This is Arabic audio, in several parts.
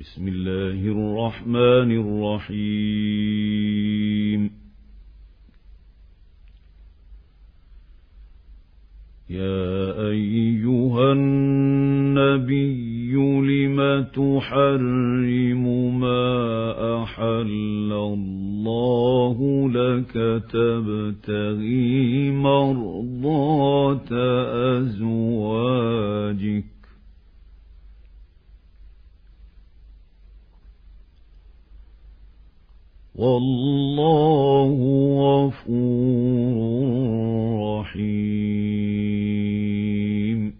بسم الله الرحمن الرحيم. يا أيها النبي لم تحرم ما أحل الله لك تبتغي مرضات أزواجك والله غفور رحيم.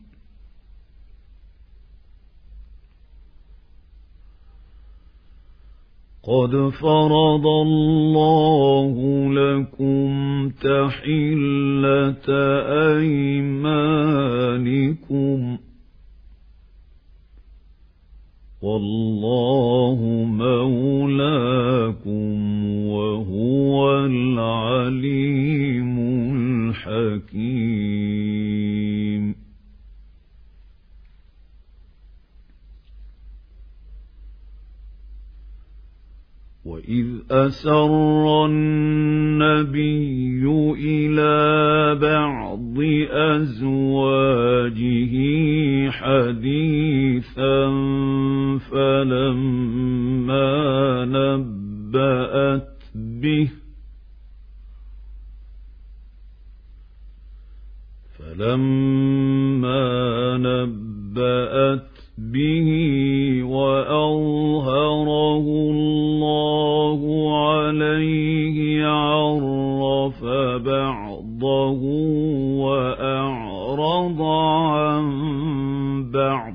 قد فرض الله لكم تحلة أيمانكم والله مولاكم وهو العليم الحكيم. وإذ أسر النبي إلى بعض أزواجه حديثا فلما نبأت به وأظهره الله عليه عرف بعضه وأعرض عن بعض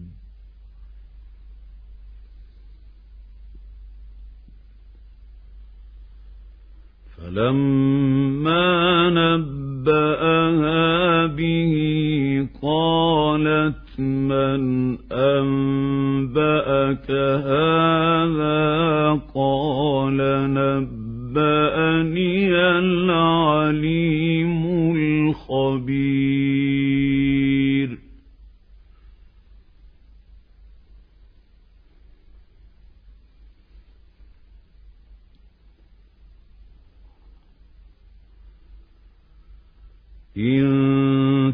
فلما نبأها به قالت من أنبأك هذا قال نبأني العليم الخبير. إن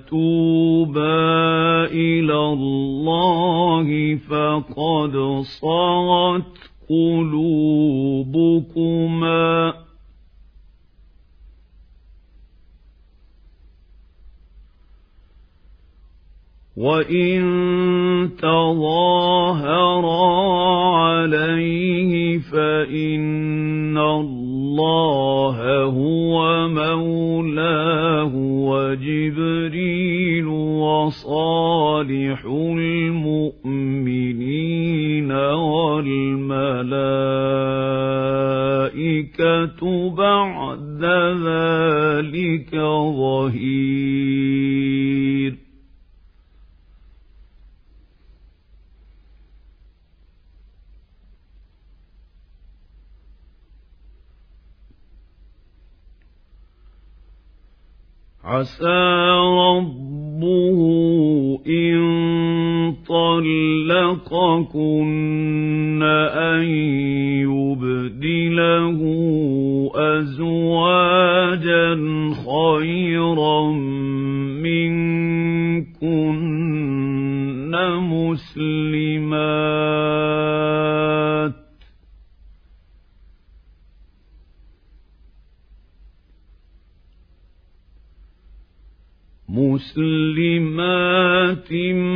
تتوبا إلى الله فقد صغت قلوبكما وإن تظاهرا عليه فإن الله هو مولاه وجبريل وصالح المؤمنين والملائكة بعد ذلك ظهير. عسى ربه إن طلقكن أن يبدله أزواجا خيرا منكن مسلمات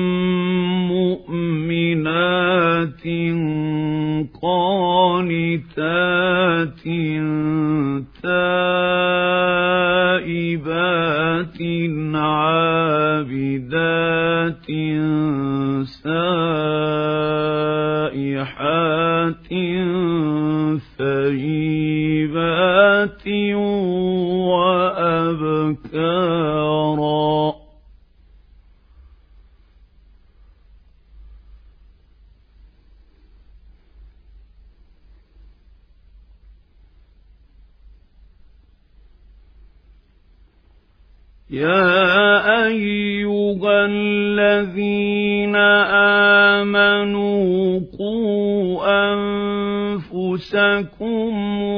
مؤمنات قانتات تائبات عابدات سائحات ثيبات وأبكارا. يا أيها الذين آمنوا آمَنُوا قُوا أَنفُسَكُمْ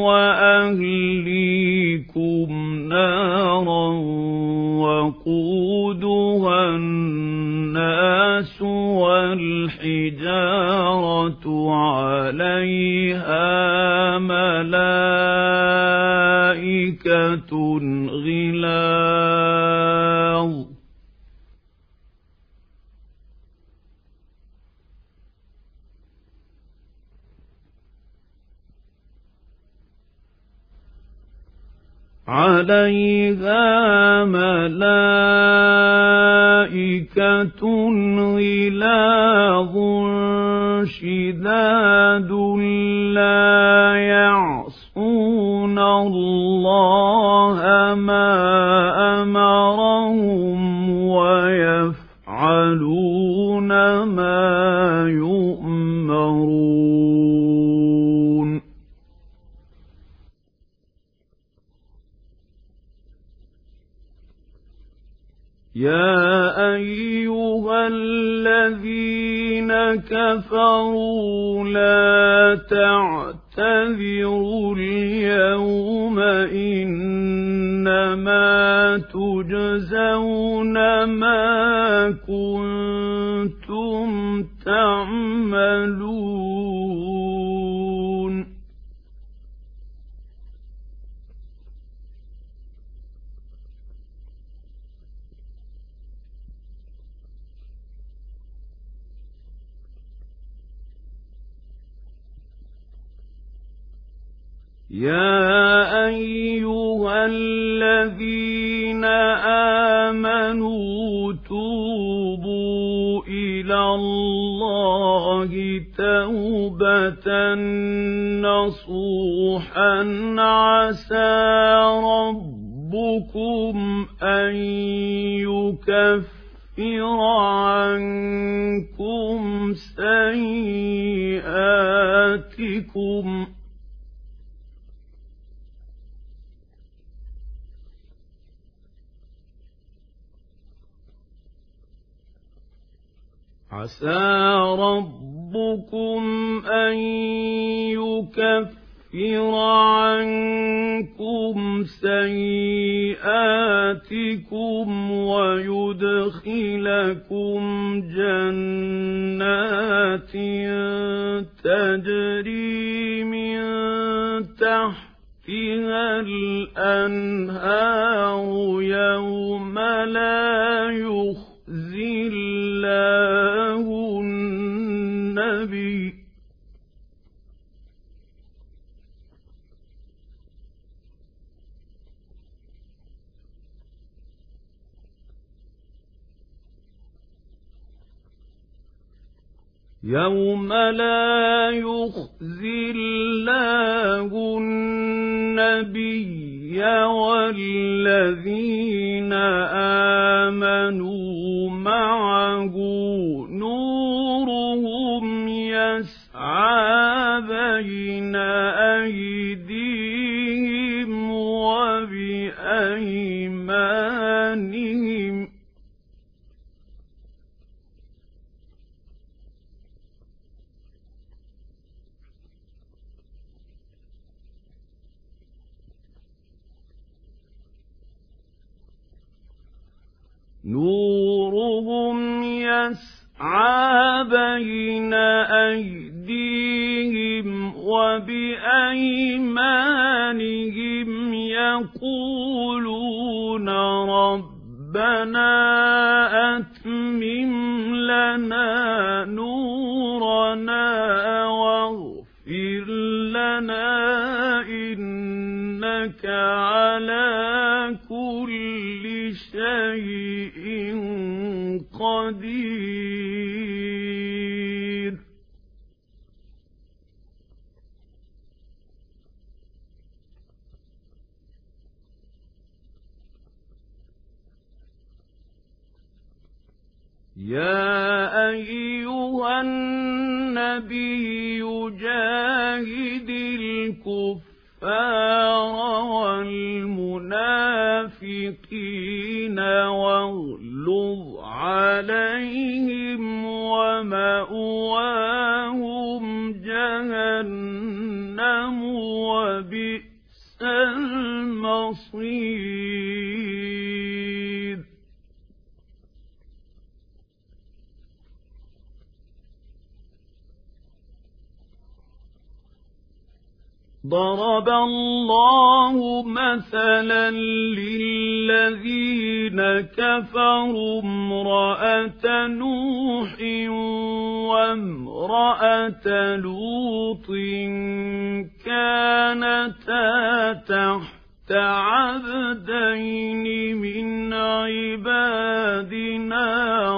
وَأَهْلِيكُمْ نَارًا وَقُودُهَا النَّاسُ وَالْحِجَارَةُ عَلَيْهَا مَلَائِكَةٌ غِلَاظٌ شِدَادٌ لَّا يَعْصُونَ اللَّهَ مَا أَمَرَهُمْ وَيَفْعَلُونَ مَا يُؤْمَرُونَ يَا أَيُّهَا الَّذِينَ كَفَرُوا لَا تَعْتَذِرُوا الْيَوْمَ إِنَّمَا تُجْزَوْنَ مَا كُنتُمْ تَعْمَلُونَ يَا أَيُّهَا الَّذِينَ آمَنُوا تُوبُوا إِلَى اللَّهِ تَوْبَةً نَّصُوحًا عَسَىٰ رَبُّكُمْ أَن يُكَفِّرَ عَنكُمْ سَيِّئَاتِكُمْ وَيُدْخِلَكُمْ جَنَّاتٍ تَجْرِي مِن تَحْتِهَا الْأَنْهَارُ يَوْمَ لَا يُخْزِي اللَّهُ النَّبِيَّ وَالَّذِينَ آمَنُوا مَعَهُ نُورُهُمْ يَسْعَىٰ بَيْنَ أَيْدِيهِمْ وَبِأَيْمَانِهِمْ يَقُولُونَ رَبَّنَا أَتْمِمْ لَنَا نُورَنَا وَاغْفِرْ لَنَا إِنَّكَ عَلَىٰ كُلِّ شَيْءٍ قَدِيرٌ يَا أَيُّهَا النَّبِيُّ جَاهِدِ الْكُفَّارَ وَالْمُنَافِقِينَ وَاغْلُظْ عَلَيْهِمْ ومأواهم جهنم وبئس المصير ضرب الله مثلا للذين كفروا امرأة نوح وامرأة لوط كانتا تحت عبدين من عبادنا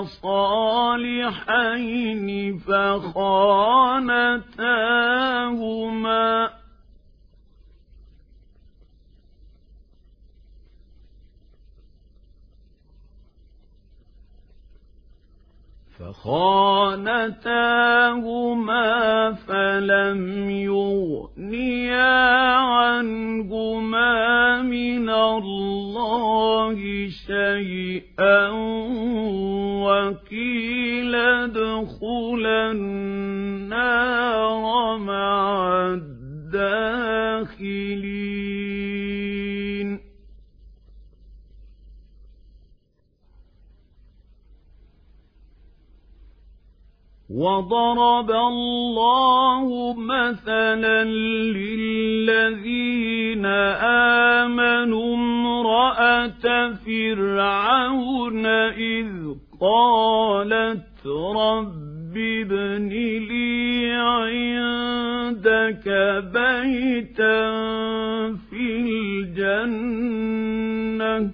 صالحين فخانتاهما فلم يغنيا عنهما من الله شيئا وقيل ادخلا النار مع الداخلين وضرب الله مثلا للذين آمنوا امرأة فرعون إذ قالت رب ابن لي عندك بيتا في الجنة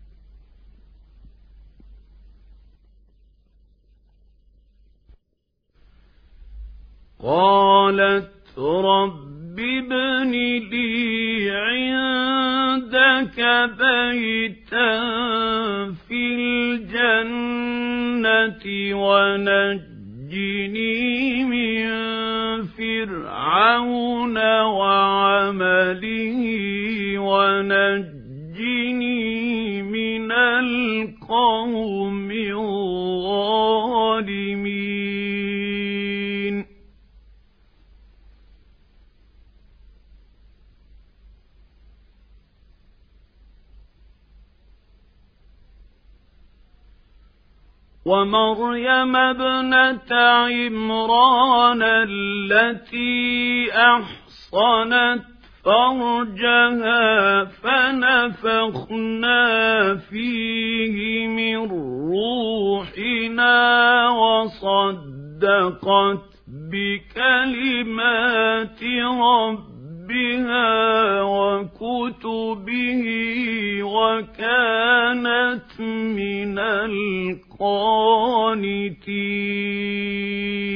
قالت رب ابن لي عندك بيتا في الجنة ونجني من فرعون وعمله ونجني من القوم الظالمين ومريم ابنة عمران التي أحصنت فرجها فنفخنا فيه من روحنا وصدقت بكلمات ربها وكتبه وكانت من القانتين